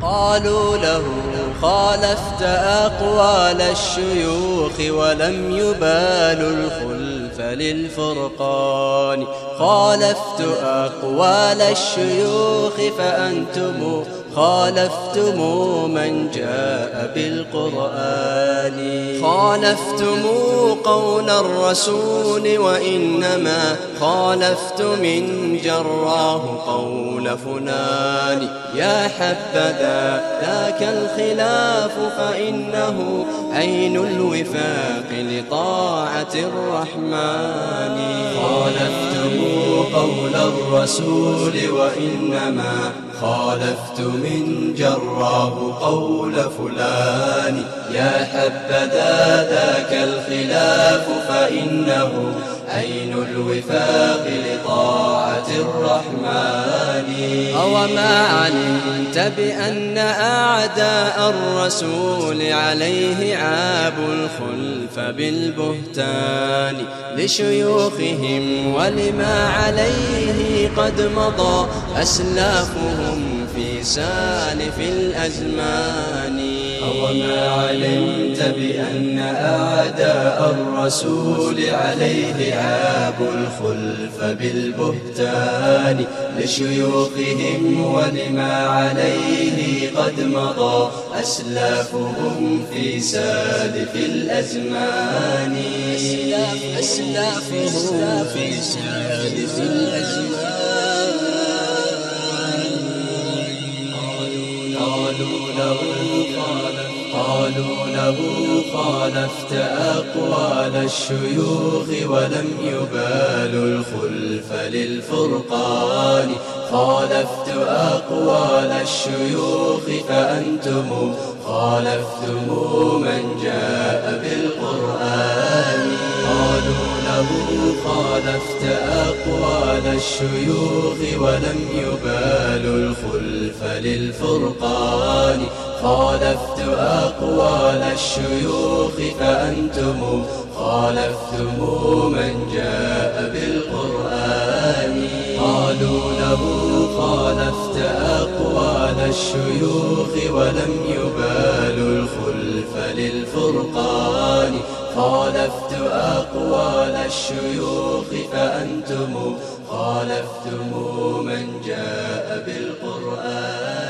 قالوا له خالفت أقوال الشيوخ ولم يبالوا الخلف للفرقان. خالفت أقوال الشيوخ فأنتم خالفتم من جاء بالقرآن. خالفتم قول الرسول وإنما خالفت من جراه قول فلان. يا حبذا ذاك الخلاف فإنه عين الوفاق لطاعة الرحمن. خالفتم قول الرسول وإنما خالفت من جراه قول فلان. يا حبذا ذاك الخلاف فإنه عين الوفاق لطاعة الرحمن. أوما علمت بأن أعداء الرسول عليه عابوا الخلف بالبهتان لشيوخهم ولما عليه قد مضى أسلافهم في سالف الأزمان. أوما علمت بأن أعداء الرسول عليه عابوا الخلف بالبهتان لشيوخهم ولما عليه قد مضى أسلافهم في سالف الأزمان. أسلافهم في سالف الأزمان. قالوا له خالفت أقوال الشيوخ ولم يبالوا الخلف للفرقان. خالفت أقوال الشيوخ فأنتم خالفتم من جاء بالقرآن. قالوا له خالفت أقوال الشيوخ ولم يبالوا الخلف للفرقان. خالفت أقوال الشيوخ فأنتم خالفتم من جاء بالقرآن. قالوا له خالفت أقوال الشيوخ ولم يبالوا الخلف للفرقان. خالفت أقوال الشيوخ فأنتم خالفتم من جاء بالقرآن.